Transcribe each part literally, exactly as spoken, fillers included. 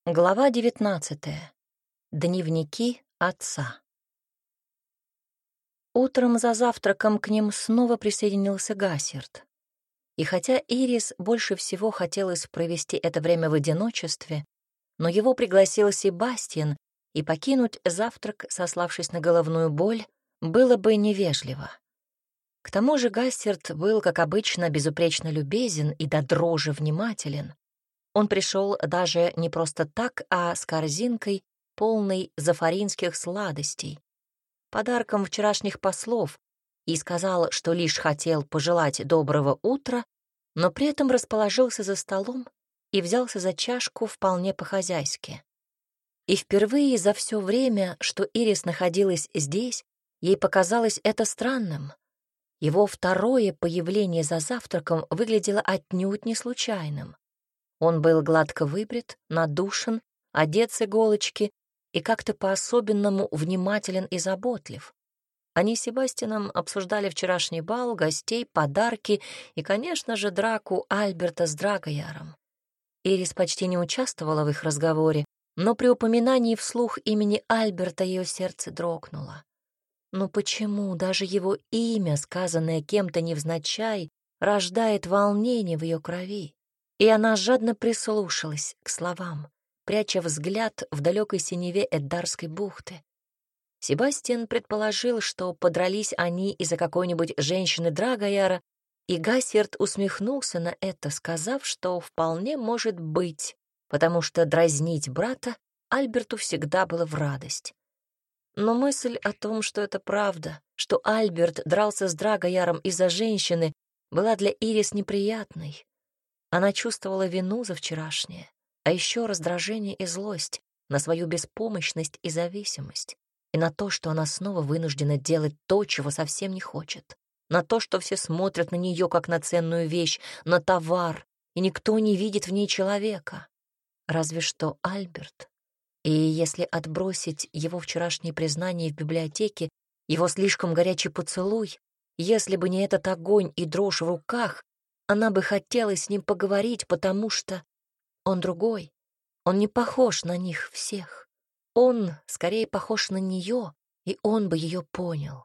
Глава девятнадцатая. Дневники отца. Утром за завтраком к ним снова присоединился Гассерд. И хотя Ирис больше всего хотелось провести это время в одиночестве, но его пригласил Себастьян, и покинуть завтрак, сославшись на головную боль, было бы невежливо. К тому же Гассерд был, как обычно, безупречно любезен и до дрожи внимателен. Он пришел даже не просто так, а с корзинкой, полной зафаринских сладостей, подарком вчерашних послов, и сказал, что лишь хотел пожелать доброго утра, но при этом расположился за столом и взялся за чашку вполне по-хозяйски. И впервые за все время, что Ирис находилась здесь, ей показалось это странным. Его второе появление за завтраком выглядело отнюдь не случайным. Он был гладко выбрит, надушен, одет с иголочки и как-то по-особенному внимателен и заботлив. Они с Себастьяном обсуждали вчерашний бал, гостей, подарки и, конечно же, драку Альберта с Драгояром. Ирис почти не участвовала в их разговоре, но при упоминании вслух имени Альберта ее сердце дрогнуло. Но почему даже его имя, сказанное кем-то невзначай, рождает волнение в ее крови? И она жадно прислушалась к словам, пряча взгляд в далекой синеве Эддарской бухты. Себастьян предположил, что подрались они из-за какой-нибудь женщины Драгояра, и Гассерд усмехнулся на это, сказав, что вполне может быть, потому что дразнить брата Альберту всегда было в радость. Но мысль о том, что это правда, что Альберт дрался с Драгояром из-за женщины, была для Ирис неприятной. Она чувствовала вину за вчерашнее, а еще раздражение и злость на свою беспомощность и зависимость, и на то, что она снова вынуждена делать то, чего совсем не хочет, на то, что все смотрят на нее как на ценную вещь, на товар, и никто не видит в ней человека. Разве что Альберт. И если отбросить его вчерашнее признание в библиотеке, его слишком горячий поцелуй, если бы не этот огонь и дрожь в руках, она бы хотела с ним поговорить, потому что он другой, он не похож на них всех. Он скорее похож на нее, и он бы ее понял.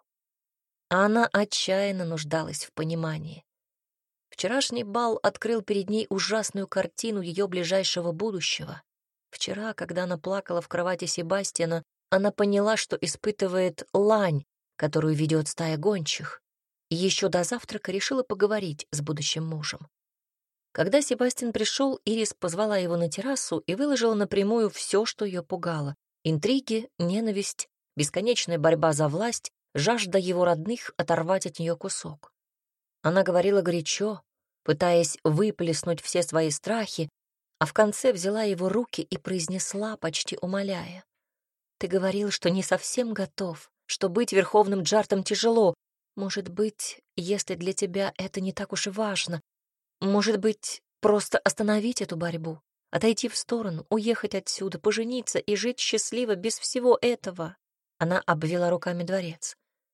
А она отчаянно нуждалась в понимании. Вчерашний бал открыл перед ней ужасную картину ее ближайшего будущего. Вчера, когда она плакала в кровати Себастьяна, она поняла, что испытывает лань, которую ведет стая гончих, и еще до завтрака решила поговорить с будущим мужем. Когда Себастьян пришел, Ирис позвала его на террасу и выложила напрямую все, что ее пугало: интриги, ненависть, бесконечная борьба за власть, жажда его родных оторвать от нее кусок. Она говорила горячо, пытаясь выплеснуть все свои страхи, а в конце взяла его руки и произнесла, почти умоляя: «Ты говорил, что не совсем готов, что быть верховным джартом тяжело. Может быть, если для тебя это не так уж и важно, может быть, просто остановить эту борьбу, отойти в сторону, уехать отсюда, пожениться и жить счастливо без всего этого». Она обвела руками дворец.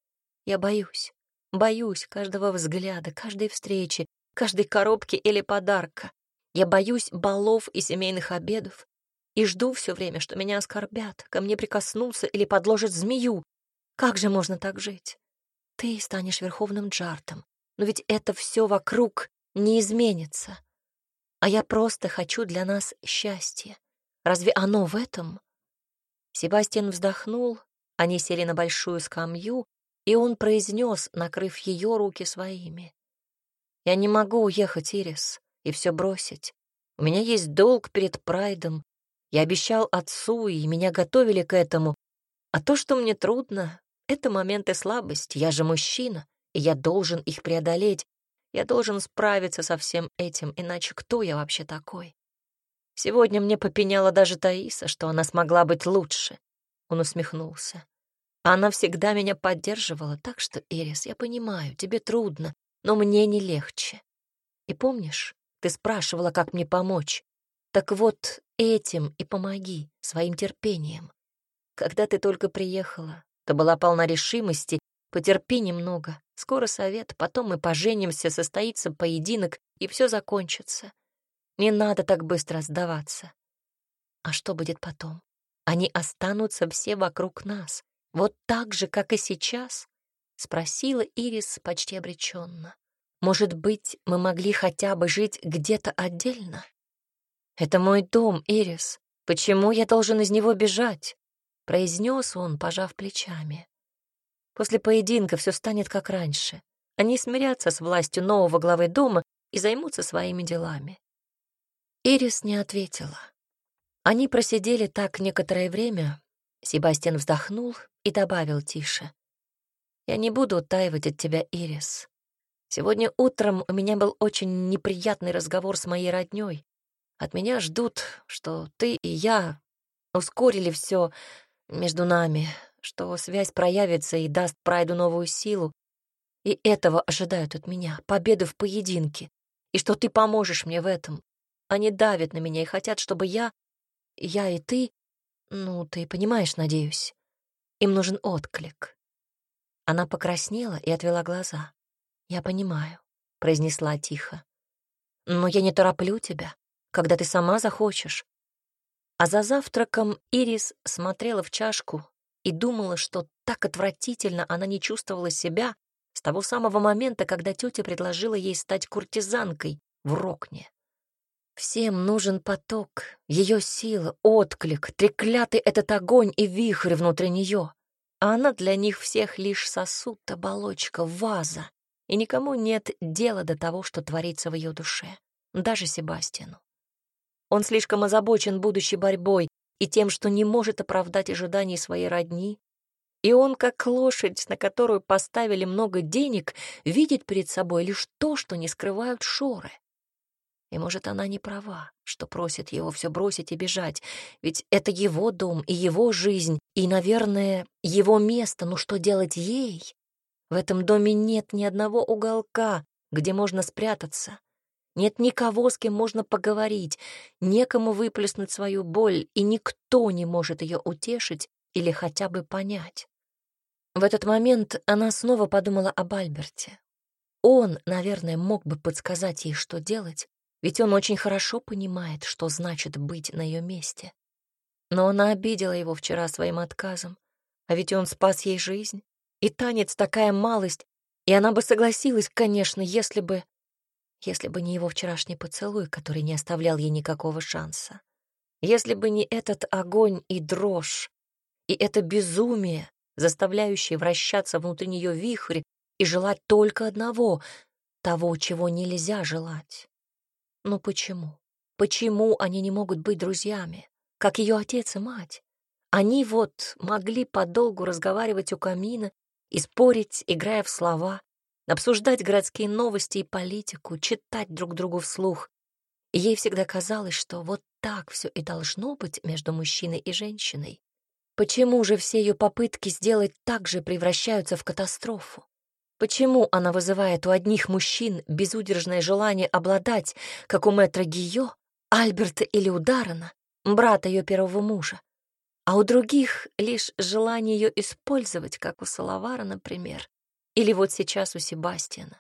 «Я боюсь, боюсь каждого взгляда, каждой встречи, каждой коробки или подарка. Я боюсь балов и семейных обедов и жду все время, что меня оскорбят, ко мне прикоснутся или подложат змею. Как же можно так жить? Ты станешь верховным джартом, но ведь это все вокруг не изменится. А я просто хочу для нас счастья. Разве оно в этом?» Себастьян вздохнул, они сели на большую скамью, и он произнес, накрыв ее руки своими: «Я не могу уехать, Ирис, и все бросить. У меня есть долг перед Прайдом. Я обещал отцу, и меня готовили к этому. А то, что мне трудно, — это моменты слабости. Я же мужчина, и я должен их преодолеть. Я должен справиться со всем этим, иначе кто я вообще такой? Сегодня мне попеняла даже Таиса, что она смогла быть лучше». Он усмехнулся. «Она всегда меня поддерживала, так что, Ирис, я понимаю, тебе трудно, но мне не легче. И помнишь, ты спрашивала, как мне помочь? Так вот, этим и помоги, своим терпением. Когда ты только приехала, то была полна решимости. Потерпи немного, скоро совет, потом мы поженимся, состоится поединок, и все закончится. Не надо так быстро сдаваться. А что будет потом? Они останутся все вокруг нас, вот так же, как и сейчас? Спросила Ирис почти обреченно. Может быть, мы могли хотя бы жить где-то отдельно? Это мой дом, Ирис. Почему я должен из него бежать? Произнес он, пожав плечами. После поединка все станет как раньше. Они смирятся с властью нового главы дома и займутся своими делами. Ирис не ответила. Они просидели так некоторое время. Себастьян вздохнул и добавил тише. «Я не буду утаивать от тебя, Ирис. Сегодня утром у меня был очень неприятный разговор с моей роднёй. От меня ждут, что ты и я ускорили все между нами, что связь проявится и даст Прайду новую силу. И этого ожидают от меня, победы в поединке, и что ты поможешь мне в этом. Они давят на меня и хотят, чтобы я, я и ты, ну, ты понимаешь, надеюсь, им нужен отклик». Она покраснела и отвела глаза. «Я понимаю», — произнесла тихо. «Но я не тороплю тебя, когда ты сама захочешь». А за завтраком Ирис смотрела в чашку и думала, что так отвратительно она не чувствовала себя с того самого момента, когда тетя предложила ей стать куртизанкой в Рокне. Всем нужен поток, ее сила, отклик, треклятый этот огонь и вихрь внутри нее. А она для них всех лишь сосуд, оболочка, ваза, и никому нет дела до того, что творится в ее душе, даже Себастьяну. Он слишком озабочен будущей борьбой и тем, что не может оправдать ожиданий своей родни, и он, как лошадь, на которую поставили много денег, видит перед собой лишь то, что не скрывают шоры. И, может, она не права, что просит его все бросить и бежать, ведь это его дом и его жизнь, и, наверное, его место, но что делать ей? В этом доме нет ни одного уголка, где можно спрятаться. Нет никого, с кем можно поговорить, некому выплеснуть свою боль, и никто не может ее утешить или хотя бы понять. В этот момент она снова подумала об Альберте. Он, наверное, мог бы подсказать ей, что делать, ведь он очень хорошо понимает, что значит быть на ее месте. Но она обидела его вчера своим отказом, а ведь он спас ей жизнь. И танец такая малость, и она бы согласилась, конечно, если бы... Если бы не его вчерашний поцелуй, который не оставлял ей никакого шанса. Если бы не этот огонь и дрожь, и это безумие, заставляющее вращаться внутри нее вихрь и желать только одного, того, чего нельзя желать. Но почему? Почему они не могут быть друзьями, как ее отец и мать? Они вот могли подолгу разговаривать у камина и спорить, играя в слова, обсуждать городские новости и политику, читать друг другу вслух. И ей всегда казалось, что вот так все и должно быть между мужчиной и женщиной. Почему же все ее попытки сделать так же превращаются в катастрофу? Почему она вызывает у одних мужчин безудержное желание обладать, как у мэтра Гийо, Альберта или у Даррена, брата ее первого мужа, а у других лишь желание ее использовать, как у Салавара, например, или вот сейчас у Себастьяна?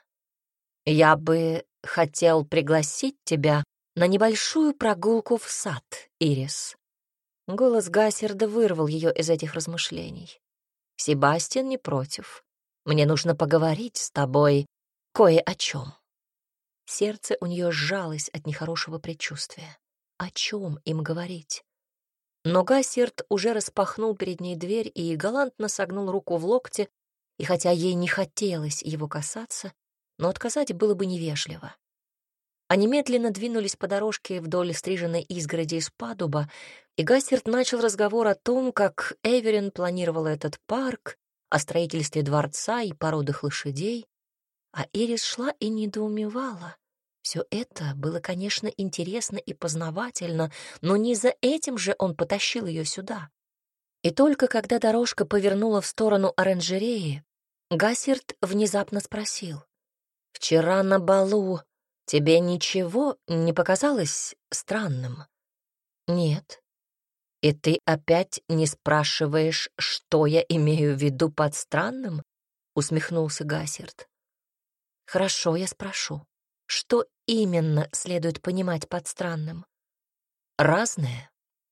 «Я бы хотел пригласить тебя на небольшую прогулку в сад, Ирис». Голос Гассерда вырвал ее из этих размышлений. «Себастьян не против. Мне нужно поговорить с тобой кое о чем». Сердце у нее сжалось от нехорошего предчувствия. О чем им говорить? Но Гассерд уже распахнул перед ней дверь и галантно согнул руку в локте, и хотя ей не хотелось его касаться, но отказать было бы невежливо. Они медленно двинулись по дорожке вдоль стриженной изгороди из падуба, и Гассерд начал разговор о том, как Эверин планировала этот парк, о строительстве дворца и породах лошадей, а Ирис шла и недоумевала. Все это было, конечно, интересно и познавательно, но не за этим же он потащил ее сюда. И только когда дорожка повернула в сторону оранжереи, Гассерд внезапно спросил: «Вчера на балу тебе ничего не показалось странным?» «Нет». «И ты опять не спрашиваешь, что я имею в виду под странным?» — усмехнулся Гассерд. «Хорошо, я спрошу. Что именно следует понимать под странным?» «Разное.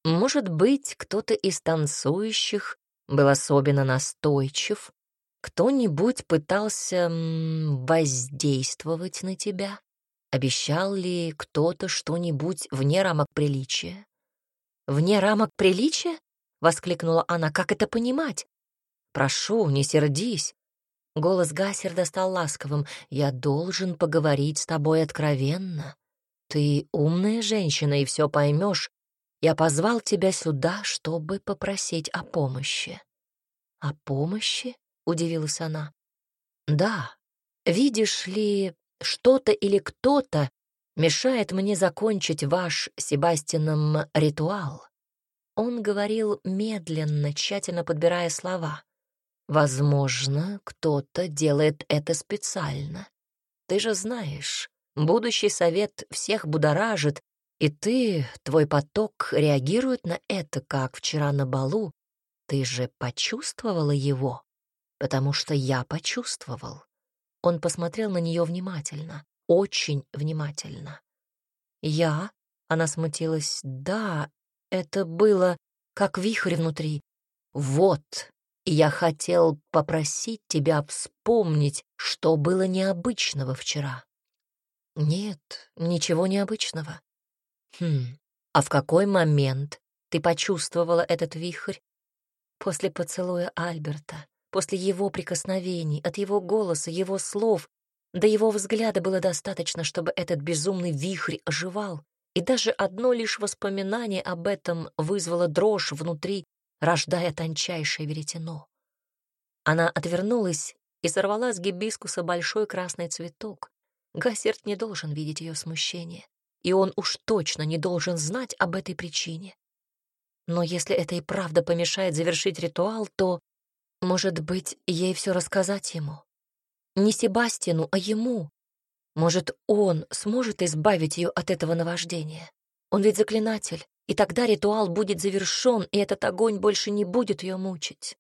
Может быть, кто-то из танцующих был особенно настойчив, кто-нибудь пытался м, воздействовать на тебя? Обещал ли кто-то что-нибудь вне рамок приличия? «Вне рамок приличия?» — воскликнула она. «Как это понимать?» «Прошу, не сердись». Голос Гассерда стал ласковым. «Я должен поговорить с тобой откровенно. Ты умная женщина и все поймешь. Я позвал тебя сюда, чтобы попросить о помощи». «О помощи?» — удивилась она. «Да. Видишь ли, что-то или кто-то мешает мне закончить ваш с Себастьяном ритуал». Он говорил медленно, тщательно подбирая слова. «Возможно, кто-то делает это специально. Ты же знаешь, будущий совет всех будоражит, и ты, твой поток реагирует на это, как вчера на балу. Ты же почувствовала его, потому что я почувствовал». Он посмотрел на нее внимательно, очень внимательно. «Я?» — она смутилась. «Да, это было как вихрь внутри. Вот, и я хотел попросить тебя вспомнить, что было необычного вчера». «Нет, ничего необычного». «Хм, а в какой момент ты почувствовала этот вихрь?» «После поцелуя Альберта, после его прикосновений, от его голоса, его слов. До его взгляда было достаточно, чтобы этот безумный вихрь оживал, и даже одно лишь воспоминание об этом вызвало дрожь внутри, рождая тончайшее веретено». Она отвернулась и сорвала с гибискуса большой красный цветок. Гассерд не должен видеть ее смущение, и он уж точно не должен знать об этой причине. Но если это и правда помешает завершить ритуал, то, может быть, ей все рассказать ему. Не Себастьяну, а ему. Может, он сможет избавить ее от этого наваждения. Он ведь заклинатель, и тогда ритуал будет завершен, и этот огонь больше не будет ее мучить.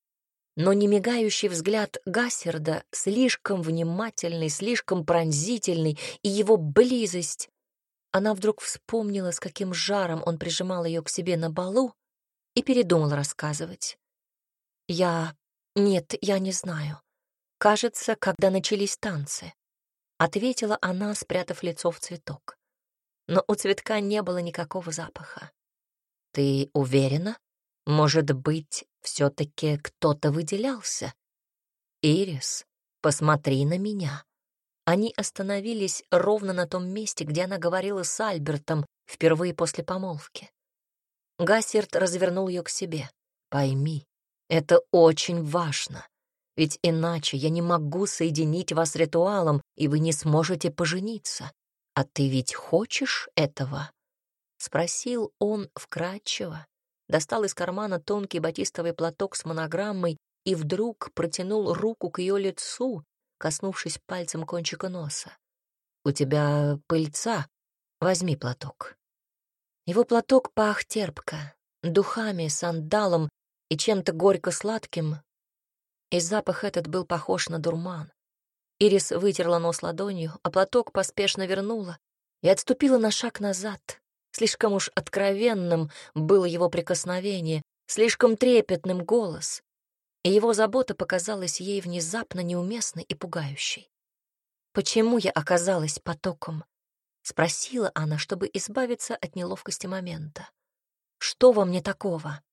Но немигающий взгляд Гассерда, слишком внимательный, слишком пронзительный, и его близость. Она вдруг вспомнила, с каким жаром он прижимал ее к себе на балу, и передумала рассказывать. «Я... Нет, я не знаю. Кажется, когда начались танцы», — ответила она, спрятав лицо в цветок. Но у цветка не было никакого запаха. «Ты уверена? Может быть, все-таки кто-то выделялся? Ирис, посмотри на меня». Они остановились ровно на том месте, где она говорила с Альбертом впервые после помолвки. Гассерд развернул ее к себе. «Пойми, это очень важно, ведь иначе я не могу соединить вас с ритуалом, и вы не сможете пожениться. А ты ведь хочешь этого?» Спросил он вкратчиво, достал из кармана тонкий батистовый платок с монограммой и вдруг протянул руку к ее лицу, коснувшись пальцем кончика носа. «У тебя пыльца, возьми платок». Его платок пах терпко, духами, сандалом и чем-то горько-сладким, и запах этот был похож на дурман. Ирис вытерла нос ладонью, а платок поспешно вернула и отступила на шаг назад. Слишком уж откровенным было его прикосновение, слишком трепетным голос, и его забота показалась ей внезапно неуместной и пугающей. «Почему я оказалась потоком?» — спросила она, чтобы избавиться от неловкости момента. «Что во мне такого?»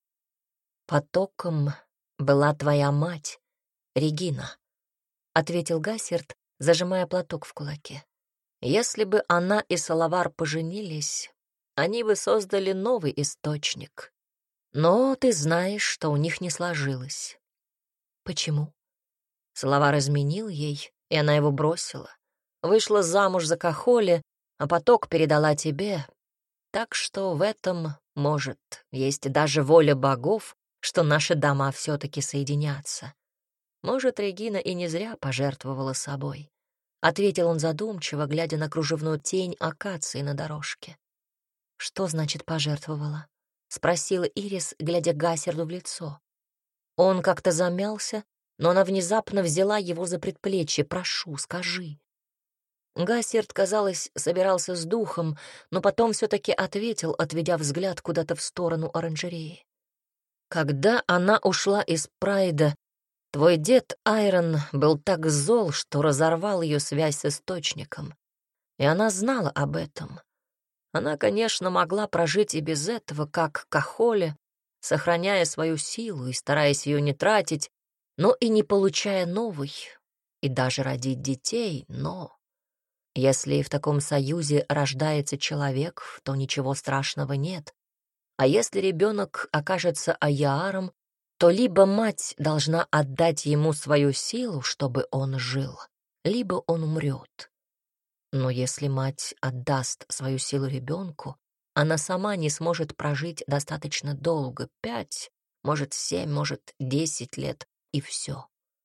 «Потоком была твоя мать, Регина», — ответил Гассерд, зажимая платок в кулаке. «Если бы она и Салавар поженились, они бы создали новый источник. Но ты знаешь, что у них не сложилось». «Почему?» Салавар изменил ей, и она его бросила. Вышла замуж за Кахоли, а поток передала тебе. Так что в этом, может, есть даже воля богов, что наши дома все-таки соединятся. Может, Регина и не зря пожертвовала собой. Ответил он задумчиво, глядя на кружевную тень акации на дорожке. «Что значит пожертвовала?» — спросила Ирис, глядя Гассерду в лицо. Он как-то замялся, но она внезапно взяла его за предплечье. «Прошу, скажи». Гассерд, казалось, собирался с духом, но потом все-таки ответил, отведя взгляд куда-то в сторону оранжереи. Когда она ушла из Прайда, твой дед Айрон был так зол, что разорвал ее связь с Источником. И она знала об этом. Она, конечно, могла прожить и без этого, как Кахоле, сохраняя свою силу и стараясь ее не тратить, но и не получая новой, и даже родить детей, но... Если в таком союзе рождается человек, то ничего страшного нет. А если ребенок окажется аяром, то либо мать должна отдать ему свою силу, чтобы он жил, либо он умрет. Но если мать отдаст свою силу ребенку, она сама не сможет прожить достаточно долго, пять, может, семь, может, десять лет, и все.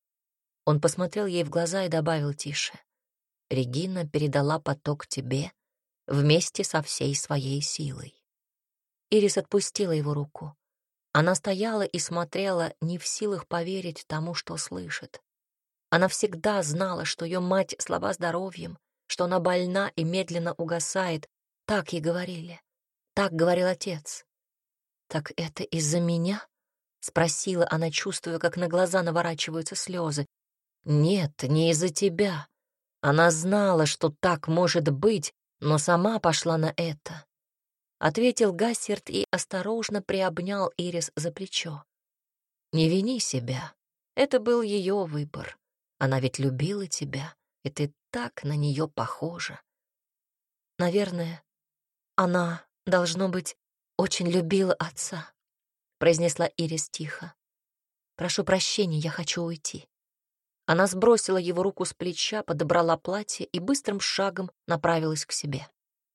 Он посмотрел ей в глаза и добавил тише. Регина передала поток тебе вместе со всей своей силой. Ирис отпустила его руку. Она стояла и смотрела, не в силах поверить тому, что слышит. Она всегда знала, что ее мать слаба здоровьем, что она больна и медленно угасает. Так ей говорили. Так говорил отец. «Так это из-за меня?» — спросила она, чувствуя, как на глаза наворачиваются слезы. «Нет, не из-за тебя. Она знала, что так может быть, но сама пошла на это», — ответил Гассерд и осторожно приобнял Ирис за плечо. «Не вини себя. Это был ее выбор. Она ведь любила тебя, и ты так на нее похожа». «Наверное, она, должно быть, очень любила отца», — произнесла Ирис тихо. «Прошу прощения, я хочу уйти». Она сбросила его руку с плеча, подобрала платье и быстрым шагом направилась к себе.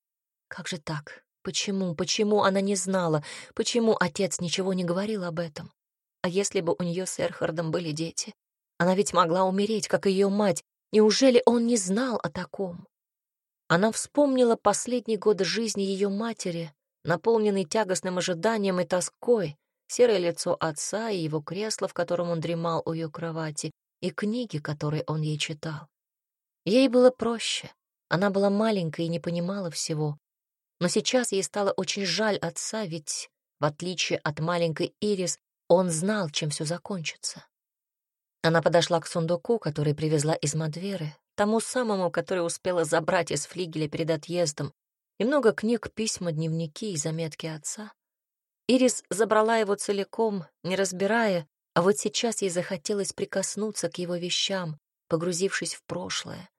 Как же так? Почему, почему она не знала? Почему отец ничего не говорил об этом? А если бы у нее с Эрхардом были дети? Она ведь могла умереть, как и ее мать. Неужели он не знал о таком? Она вспомнила последний год жизни ее матери, наполненный тягостным ожиданием и тоской, серое лицо отца и его кресло, в котором он дремал у ее кровати, и книги, которые он ей читал. Ей было проще. Она была маленькой и не понимала всего. Но сейчас ей стало очень жаль отца, ведь, в отличие от маленькой Ирис, он знал, чем все закончится. Она подошла к сундуку, который привезла из Мадверы, тому самому, который успела забрать из флигеля перед отъездом, и много книг, письма, дневники и заметки отца. Ирис забрала его целиком, не разбирая, а вот сейчас ей захотелось прикоснуться к его вещам, погрузившись в прошлое.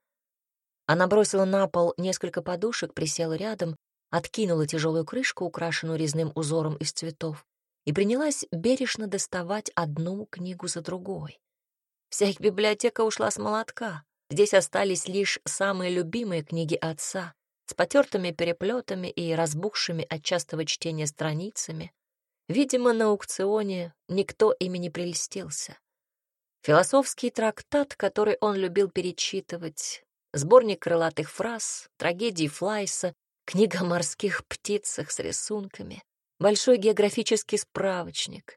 Она бросила на пол несколько подушек, присела рядом, откинула тяжелую крышку, украшенную резным узором из цветов, и принялась бережно доставать одну книгу за другой. Вся их библиотека ушла с молотка. Здесь остались лишь самые любимые книги отца, с потертыми переплетами и разбухшими от частого чтения страницами. Видимо, на аукционе никто ими не прельстился. Философский трактат, который он любил перечитывать, сборник крылатых фраз, трагедии Флайса, книга о морских птицах с рисунками, большой географический справочник.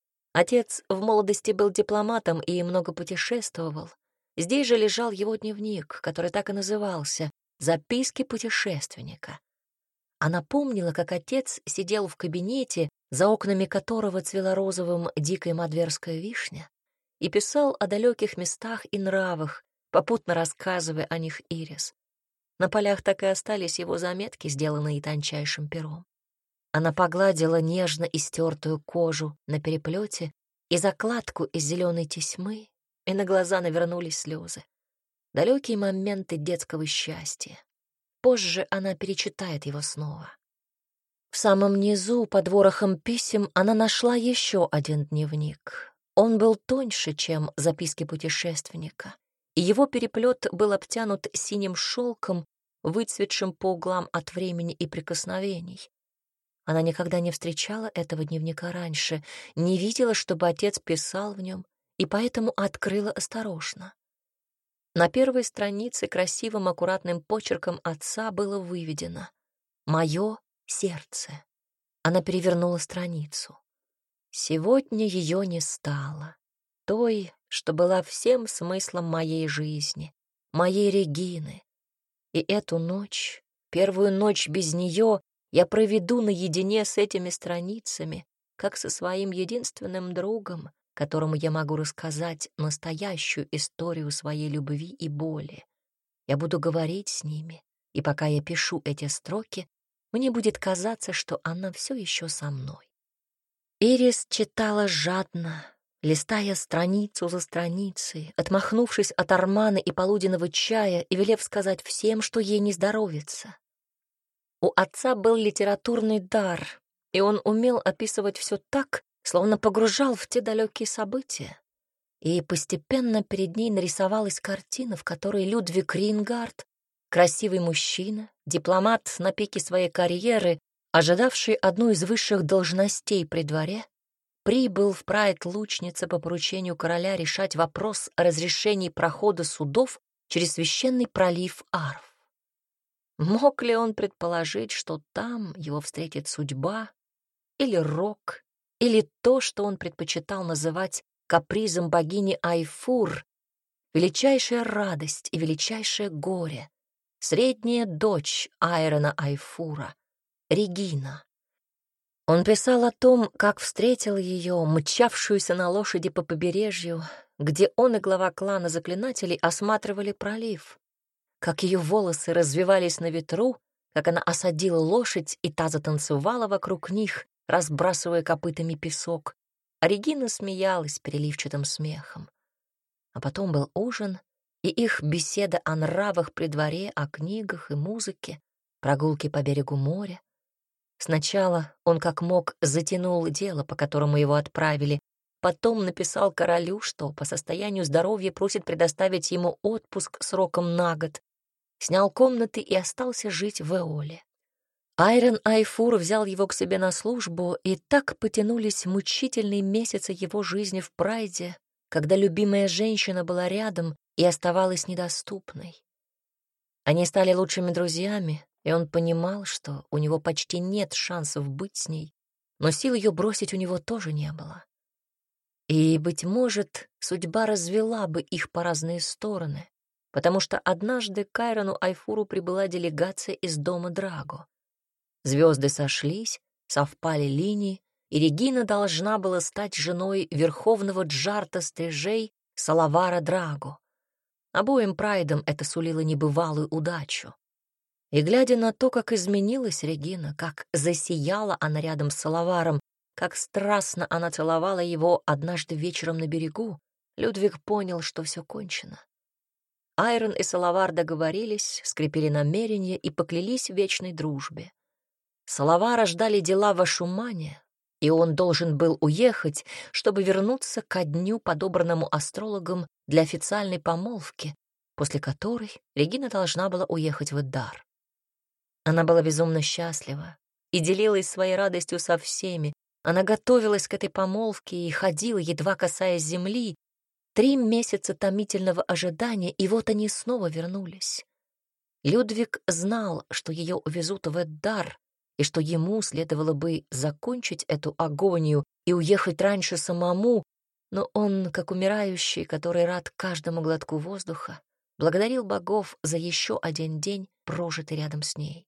Отец в молодости был дипломатом и много путешествовал. Здесь же лежал его дневник, который так и назывался «Записки путешественника». Она помнила, как отец сидел в кабинете, за окнами которого цвела розовым дикая мадверская вишня, и писал о далеких местах и нравах, попутно рассказывая о них Ирис. На полях так и остались его заметки, сделанные тончайшим пером. Она погладила нежно истертую кожу на переплете и закладку из зеленой тесьмы, и на глаза навернулись слезы. Далекие моменты детского счастья. Позже она перечитает его снова. В самом низу, под ворохом писем, она нашла еще один дневник. Он был тоньше, чем записки путешественника, и его переплет был обтянут синим шелком, выцветшим по углам от времени и прикосновений. Она никогда не встречала этого дневника раньше, не видела, чтобы отец писал в нем, и поэтому открыла осторожно. На первой странице красивым аккуратным почерком отца было выведено «Мое сердце». Она перевернула страницу. Сегодня ее не стало, той, что была всем смыслом моей жизни, моей Регины. И эту ночь, первую ночь без нее, я проведу наедине с этими страницами, как со своим единственным другом, которому я могу рассказать настоящую историю своей любви и боли. Я буду говорить с ними, и пока я пишу эти строки, мне будет казаться, что она все еще со мной. Ирис читала жадно, листая страницу за страницей, отмахнувшись от Армана и полуденного чая и велев сказать всем, что ей не здоровится. У отца был литературный дар, и он умел описывать все так, словно погружал в те далекие события. И постепенно перед ней нарисовалась картина, в которой Людвиг Рингард, красивый мужчина, дипломат на пике своей карьеры, ожидавший одну из высших должностей при дворе, прибыл в Прайд-лучнице по поручению короля решать вопрос о разрешении прохода судов через священный пролив Арф. Мог ли он предположить, что там его встретит судьба, или рок, или то, что он предпочитал называть капризом богини Айфур, величайшая радость и величайшее горе, средняя дочь Айрона Айфура, Регина. Он писал о том, как встретил ее, мчавшуюся на лошади по побережью, где он и глава клана заклинателей осматривали пролив, как ее волосы развивались на ветру, как она осадила лошадь, и та затанцевала вокруг них, разбрасывая копытами песок, а Регина смеялась переливчатым смехом. А потом был ужин, и их беседа о нравах при дворе, о книгах и музыке, прогулки по берегу моря. Сначала он как мог затянул дело, по которому его отправили, потом написал королю, что по состоянию здоровья просит предоставить ему отпуск сроком на год, снял комнаты и остался жить в Эоле. Айрон Айфур взял его к себе на службу, и так потянулись мучительные месяцы его жизни в Прайде, когда любимая женщина была рядом и оставалась недоступной. Они стали лучшими друзьями, и он понимал, что у него почти нет шансов быть с ней, но сил ее бросить у него тоже не было. И, быть может, судьба развела бы их по разные стороны, потому что однажды к Айрону Айфуру прибыла делегация из дома Драго. Звезды сошлись, совпали линии, и Регина должна была стать женой верховного джарта стрижей Салавара Драго. Обоим прайдам это сулило небывалую удачу. И, глядя на то, как изменилась Регина, как засияла она рядом с Салаваром, как страстно она целовала его однажды вечером на берегу, Людвиг понял, что все кончено. Айрон и Салавар договорились, скрепили намерения и поклялись в вечной дружбе. Салавара ждали дела в Ашумане, и он должен был уехать, чтобы вернуться ко дню, подобранному астрологом для официальной помолвки, после которой Регина должна была уехать в Эддар. Она была безумно счастлива и делилась своей радостью со всеми. Она готовилась к этой помолвке и ходила, едва касаясь земли. Три месяца томительного ожидания, и вот они снова вернулись. Людвиг знал, что ее увезут в Эддар, и что ему следовало бы закончить эту агонию и уехать раньше самому, но он, как умирающий, который рад каждому глотку воздуха, благодарил богов за еще один день, прожитый рядом с ней.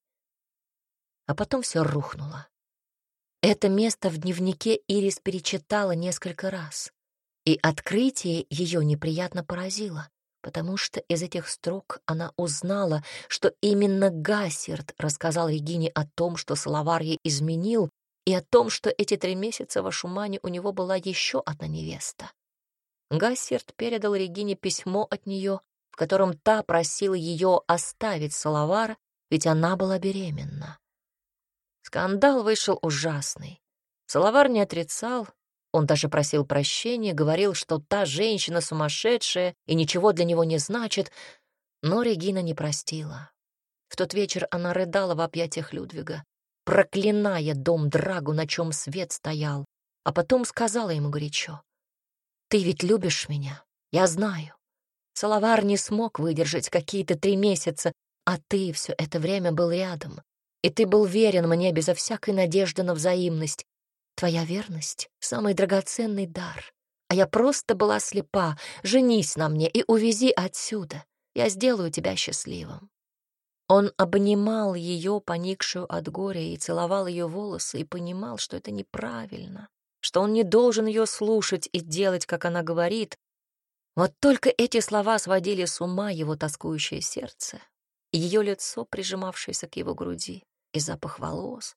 А потом все рухнуло. Это место в дневнике Ирис перечитала несколько раз, и открытие ее неприятно поразило, потому что из этих строк она узнала, что именно Гассерд рассказал Регине о том, что Салавар ей изменил, и о том, что эти три месяца в Ашумане у него была еще одна невеста. Гассерд передал Регине письмо от нее, в котором та просила ее оставить Салавара, ведь она была беременна. Скандал вышел ужасный. Салавар не отрицал, он даже просил прощения, говорил, что та женщина сумасшедшая и ничего для него не значит, но Регина не простила. В тот вечер она рыдала в объятиях Людвига, проклиная дом Драгу, на чем свет стоял, а потом сказала ему горячо: «Ты ведь любишь меня, я знаю. Салавар не смог выдержать какие-то три месяца, а ты все это время был рядом, и ты был верен мне безо всякой надежды на взаимность. Твоя верность — самый драгоценный дар. А я просто была слепа. Женись на мне и увези отсюда. Я сделаю тебя счастливым». Он обнимал ее, поникшую от горя, и целовал ее волосы, и понимал, что это неправильно, что он не должен ее слушать и делать, как она говорит. Вот только эти слова сводили с ума его тоскующее сердце, и ее лицо, прижимавшееся к его груди, и запах волос.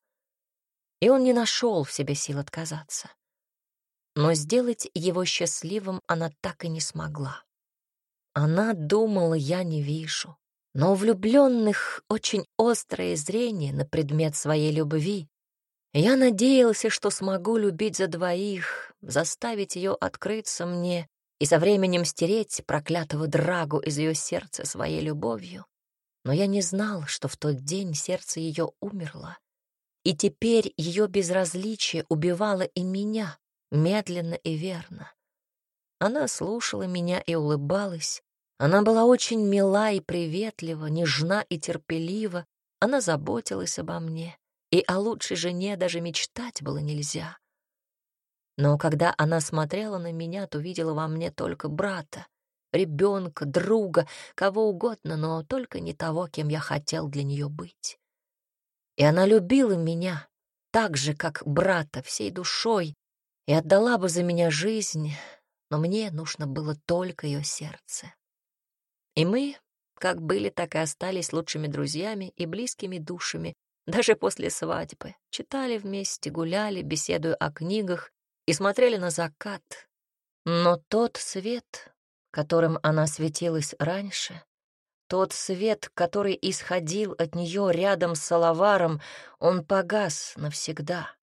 И он не нашел в себе сил отказаться. Но сделать его счастливым она так и не смогла. Она думала, я не вижу. Но у влюбленных очень острое зрение на предмет своей любви. Я надеялся, что смогу любить за двоих, заставить ее открыться мне и со временем стереть проклятого Драгу из ее сердца своей любовью. Но я не знал, что в тот день сердце ее умерло, и теперь ее безразличие убивало и меня, медленно и верно. Она слушала меня и улыбалась. Она была очень мила и приветлива, нежна и терпелива. Она заботилась обо мне, и о лучшей жене даже мечтать было нельзя. Но когда она смотрела на меня, то видела во мне только брата, ребенка, друга, кого угодно, но только не того, кем я хотел для нее быть. И она любила меня так же, как брата, всей душой, и отдала бы за меня жизнь, но мне нужно было только ее сердце. И мы, как были, так и остались лучшими друзьями и близкими душами, даже после свадьбы. Читали вместе, гуляли, беседуя о книгах и смотрели на закат. Но тот свет, которым она светилась раньше, тот свет, который исходил от нее рядом с Салаваром, он погас навсегда.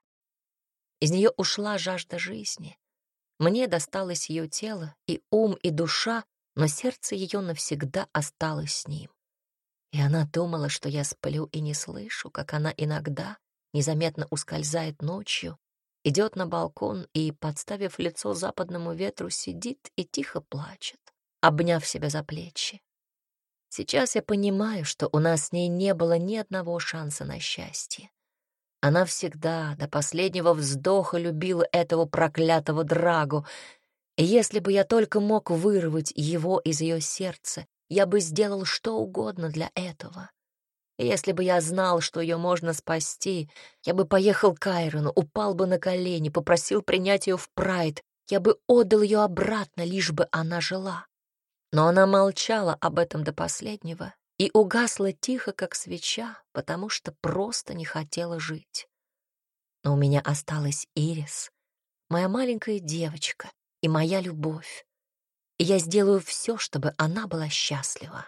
Из нее ушла жажда жизни. Мне досталось ее тело, и ум, и душа, но сердце ее навсегда осталось с ним. И она думала, что я сплю и не слышу, как она иногда незаметно ускользает ночью, идет на балкон и, подставив лицо западному ветру, сидит и тихо плачет, обняв себя за плечи. Сейчас я понимаю, что у нас с ней не было ни одного шанса на счастье. Она всегда до последнего вздоха любила этого проклятого Драгу, и если бы я только мог вырвать его из ее сердца, я бы сделал что угодно для этого. И если бы я знал, что ее можно спасти, я бы поехал к Айрону, упал бы на колени, попросил принять ее в Прайд, я бы отдал ее обратно, лишь бы она жила. Но она молчала об этом до последнего и угасла тихо, как свеча, потому что просто не хотела жить. Но у меня осталась Ирис, моя маленькая девочка и моя любовь. И я сделаю все, чтобы она была счастлива.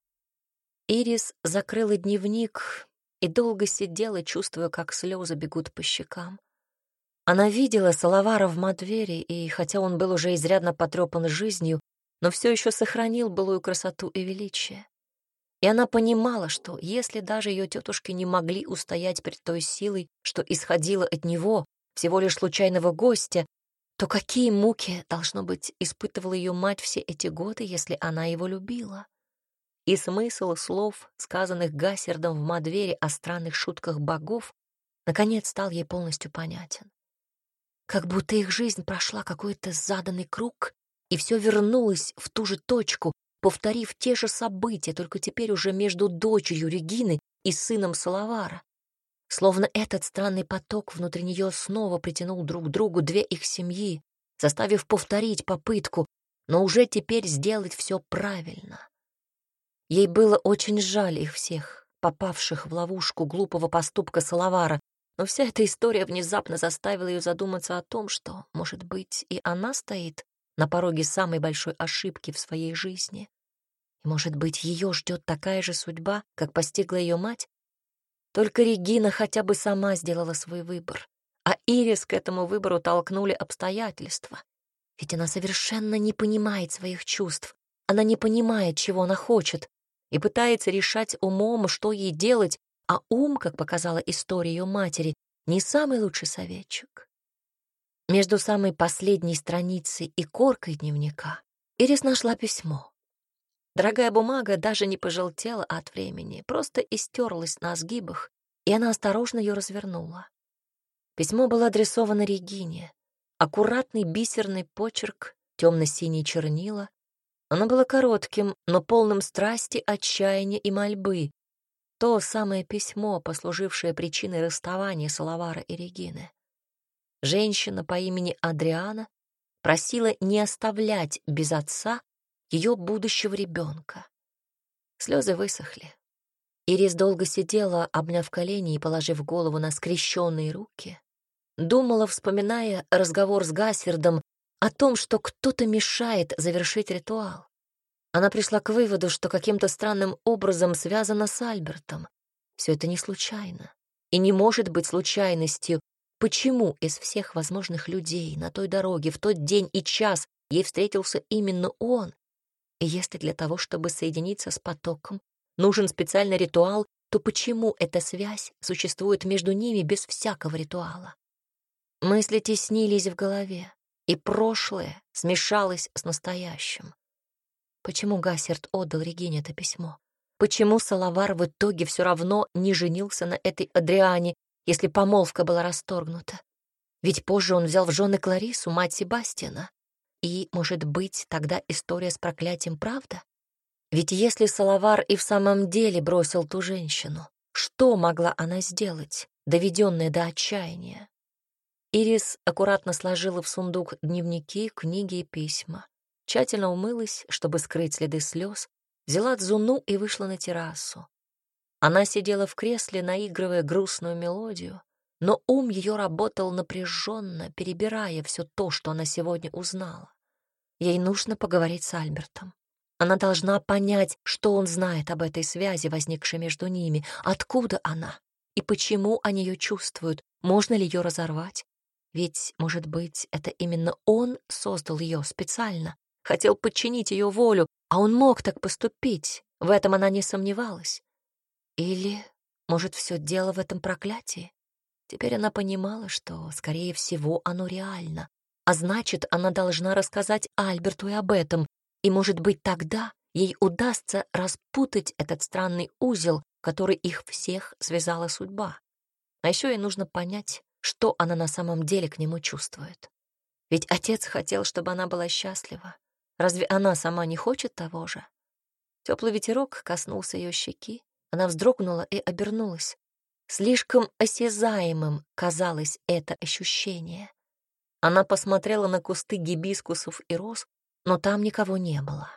Ирис закрыла дневник и долго сидела, чувствуя, как слезы бегут по щекам. Она видела Салавара в Мадвере, и хотя он был уже изрядно потрепан жизнью, но все еще сохранил былую красоту и величие. И она понимала, что если даже ее тетушки не могли устоять перед той силой, что исходила от него, всего лишь случайного гостя, то какие муки, должно быть, испытывала ее мать все эти годы, если она его любила? И смысл слов, сказанных Гассердом в Мадвере о странных шутках богов, наконец стал ей полностью понятен. Как будто их жизнь прошла какой-то заданный круг, и все вернулось в ту же точку, повторив те же события, только теперь уже между дочерью Регины и сыном Салавара. Словно этот странный поток внутри нее снова притянул друг к другу две их семьи, заставив повторить попытку, но уже теперь сделать все правильно. Ей было очень жаль их всех, попавших в ловушку глупого поступка Салавара, но вся эта история внезапно заставила ее задуматься о том, что, может быть, и она стоит на пороге самой большой ошибки в своей жизни. И, может быть, ее ждет такая же судьба, как постигла ее мать? Только Регина хотя бы сама сделала свой выбор, а Ирис к этому выбору толкнули обстоятельства. Ведь она совершенно не понимает своих чувств, она не понимает, чего она хочет, и пытается решать умом, что ей делать, а ум, как показала история ее матери, не самый лучший советчик. Между самой последней страницей и коркой дневника Ирис нашла письмо. Дорогая бумага даже не пожелтела от времени, просто истерлась на сгибах, и она осторожно ее развернула. Письмо было адресовано Регине. Аккуратный бисерный почерк, темно-синие чернила. Оно было коротким, но полным страсти, отчаяния и мольбы. То самое письмо, послужившее причиной расставания Салавара и Регины. Женщина по имени Адриана просила не оставлять без отца ее будущего ребенка. Слезы высохли. Ирис долго сидела, обняв колени и положив голову на скрещенные руки. Думала, вспоминая разговор с Гассердом, о том, что кто-то мешает завершить ритуал. Она пришла к выводу, что каким-то странным образом связана с Альбертом. Все это не случайно. И не может быть случайностью, почему из всех возможных людей на той дороге в тот день и час ей встретился именно он. И если для того, чтобы соединиться с потоком, нужен специальный ритуал, то почему эта связь существует между ними без всякого ритуала? Мысли теснились в голове, и прошлое смешалось с настоящим. Почему Гассерд отдал Регине это письмо? Почему Салавар в итоге все равно не женился на этой Адриане, если помолвка была расторгнута? Ведь позже он взял в жены Кларису, мать Себастьяна. И, может быть, тогда история с проклятием правда? Ведь если Салавар и в самом деле бросил ту женщину, что могла она сделать, доведенная до отчаяния? Ирис аккуратно сложила в сундук дневники, книги и письма. Тщательно умылась, чтобы скрыть следы слез, взяла дзуну и вышла на террасу. Она сидела в кресле, наигрывая грустную мелодию, но ум ее работал напряженно, перебирая все то, что она сегодня узнала. Ей нужно поговорить с Альбертом. Она должна понять, что он знает об этой связи, возникшей между ними, откуда она и почему они ее чувствуют, можно ли ее разорвать. Ведь, может быть, это именно он создал ее специально, хотел подчинить ее волю, а он мог так поступить, в этом она не сомневалась. Или, может, все дело в этом проклятии? Теперь она понимала, что, скорее всего, оно реально, а значит, она должна рассказать Альберту и об этом, и, может быть, тогда ей удастся распутать этот странный узел, который их всех связала судьба. А еще ей нужно понять, что она на самом деле к нему чувствует. Ведь отец хотел, чтобы она была счастлива. Разве она сама не хочет того же? Теплый ветерок коснулся ее щеки, она вздрогнула и обернулась. Слишком осязаемым казалось это ощущение. Она посмотрела на кусты гибискусов и роз, но там никого не было.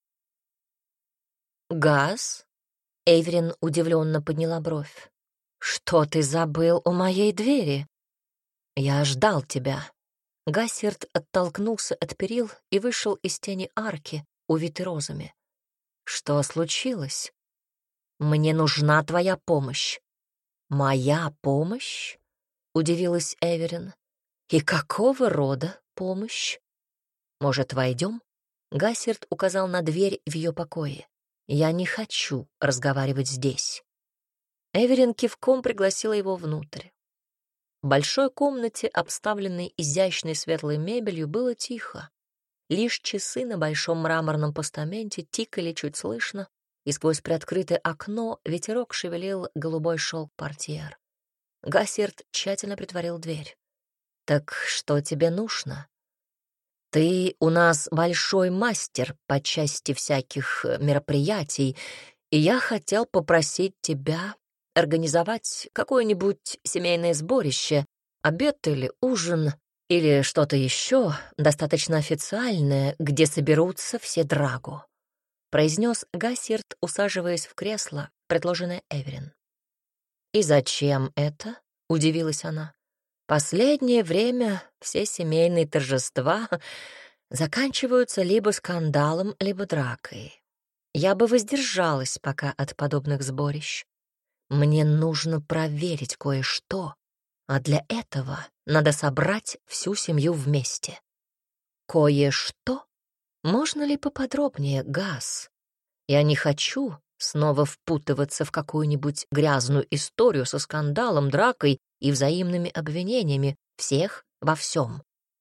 «Газ?» — Эйврин удивленно подняла бровь. «Что ты забыл у моей двери?» «Я ждал тебя». Гассерд оттолкнулся от перил и вышел из тени арки, увитой розами. «Что случилось? Мне нужна твоя помощь». «Моя помощь?» — удивилась Эверин. «И какого рода помощь?» «Может, войдем?» Гассерд указал на дверь в ее покое. «Я не хочу разговаривать здесь». Эверин кивком пригласила его внутрь. В большой комнате, обставленной изящной светлой мебелью, было тихо. Лишь часы на большом мраморном постаменте тикали чуть слышно, и сквозь приоткрытое окно ветерок шевелил голубой шелк портьер. Гассерд тщательно притворил дверь. «Так что тебе нужно?» «Ты у нас большой мастер по части всяких мероприятий, и я хотел попросить тебя организовать какое-нибудь семейное сборище, обед или ужин, или что-то еще достаточно официальное, где соберутся все драгу», — произнес Гассерд, усаживаясь в кресло, предложенное Эверин. «И зачем это?» — удивилась она. «Последнее время все семейные торжества заканчиваются либо скандалом, либо дракой. Я бы воздержалась пока от подобных сборищ. Мне нужно проверить кое-что, а для этого надо собрать всю семью вместе». «Кое-что? Можно ли поподробнее, Газ? Я не хочу снова впутываться в какую-нибудь грязную историю со скандалом, дракой и взаимными обвинениями всех во всем.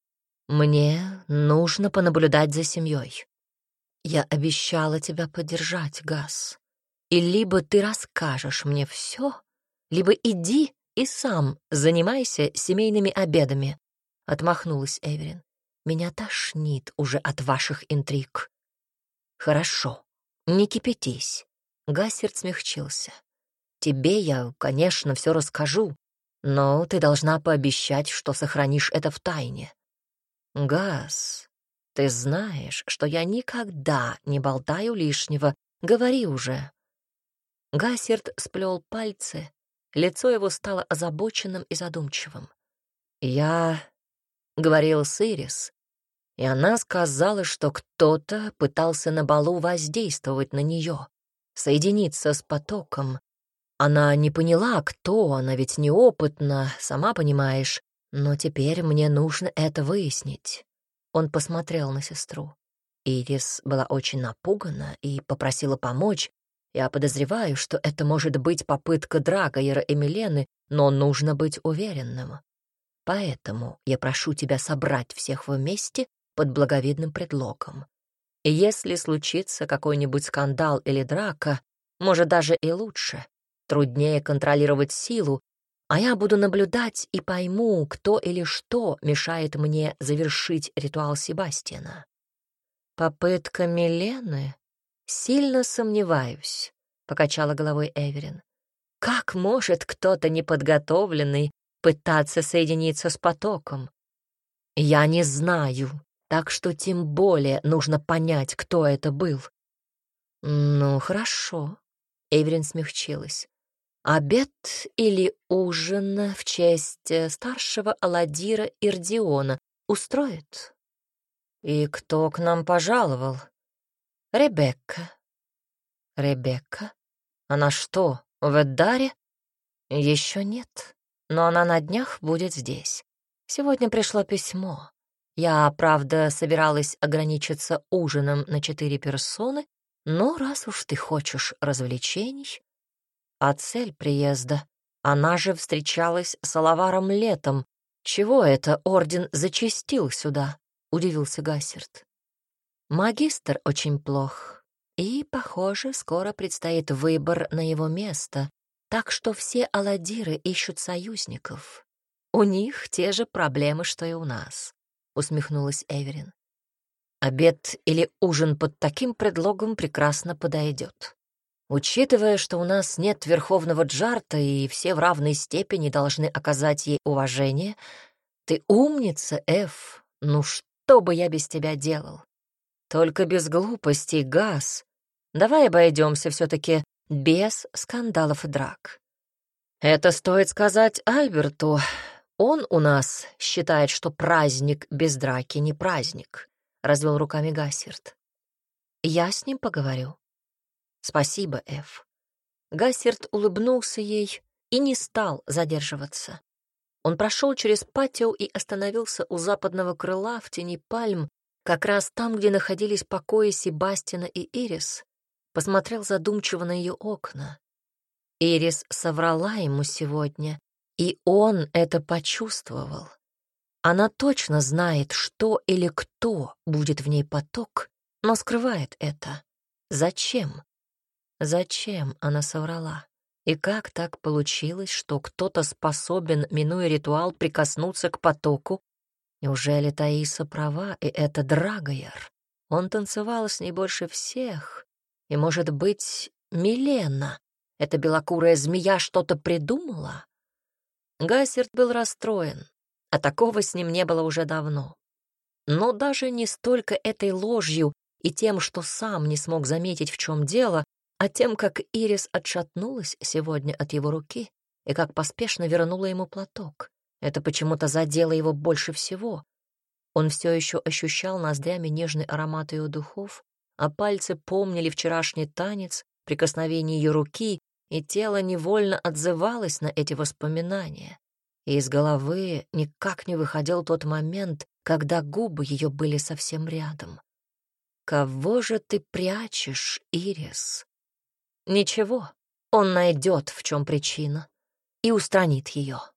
Мне нужно понаблюдать за семьей. Я обещала тебя поддержать, Газ. И либо ты расскажешь мне все, либо иди и сам занимайся семейными обедами», — отмахнулась Эверин. «Меня тошнит уже от ваших интриг». «Хорошо, не кипятись». Гассерд смягчился. Тебе я, конечно, все расскажу, но ты должна пообещать, что сохранишь это в тайне. Газ, ты знаешь, что я никогда не болтаю лишнего. Говори уже». Гасерт сплел пальцы, лицо его стало озабоченным и задумчивым. «Я говорил с Ирис, и она сказала, что кто-то пытался на балу воздействовать на нее, соединиться с потоком. Она не поняла, кто, она ведь неопытна, сама понимаешь, но теперь мне нужно это выяснить». Он посмотрел на сестру. Ирис была очень напугана и попросила помочь. Я подозреваю, что это может быть попытка Драгоера и Милены, но нужно быть уверенным. Поэтому я прошу тебя собрать всех вместе под благовидным предлогом. И если случится какой-нибудь скандал или драка, может, даже и лучше, труднее контролировать силу, а я буду наблюдать и пойму, кто или что мешает мне завершить ритуал Себастьяна. Попытка Милены? Сильно сомневаюсь, — покачала головой Эверин. Как может кто-то неподготовленный пытаться соединиться с потоком? Я не знаю, так что тем более нужно понять, кто это был. Ну, хорошо. Эверин смягчилась. Обед или ужин в честь э, старшего Аладдира Ирдиона устроит? И кто к нам пожаловал? Ребекка. Ребекка? Она что, в Эддаре? Еще нет, но она на днях будет здесь. Сегодня пришло письмо. Я, правда, собиралась ограничиться ужином на четыре персоны, но раз уж ты хочешь развлечений... А цель приезда? Она же встречалась с Алаваром летом. Чего это орден зачастил сюда? Удивился Гасерт. Магистр очень плох, и, похоже, скоро предстоит выбор на его место, так что все аладдиры ищут союзников. У них те же проблемы, что и у нас, усмехнулась Эверин. Обед или ужин под таким предлогом прекрасно подойдет. Учитывая, что у нас нет верховного Джарта и все в равной степени должны оказать ей уважение, ты умница, Эф. Ну что бы я без тебя делал? Только без глупостей, Газ. Давай обойдемся все-таки без скандалов и драк. Это стоит сказать Альберту. Он у нас считает, что праздник без драки не праздник, — развел руками Гасерт. Я с ним поговорю. Спасибо, Эф. Гасерт улыбнулся ей и не стал задерживаться. Он прошел через патио и остановился у западного крыла в тени пальм, как раз там, где находились покои Себастьяна и Ирис, посмотрел задумчиво на ее окна. Ирис соврала ему сегодня, и он это почувствовал. Она точно знает, что или кто будет в ней поток, но скрывает это. Зачем? Зачем она соврала? И как так получилось, что кто-то способен, минуя ритуал, прикоснуться к потоку? Неужели Таиса права, и это Драгоер? Он танцевал с ней больше всех. И, может быть, Милена, эта белокурая змея, что-то придумала? Гасерт был расстроен, а такого с ним не было уже давно. Но даже не столько этой ложью и тем, что сам не смог заметить, в чем дело, а тем, как Ирис отшатнулась сегодня от его руки и как поспешно вернула ему платок. Это почему-то задело его больше всего. Он все еще ощущал ноздрями нежный аромат ее духов, а пальцы помнили вчерашний танец, прикосновение ее руки, и тело невольно отзывалось на эти воспоминания. И из головы никак не выходил тот момент, когда губы ее были совсем рядом. «Кого же ты прячешь, Ирис?» «Ничего, он найдет, в чем причина, и устранит ее».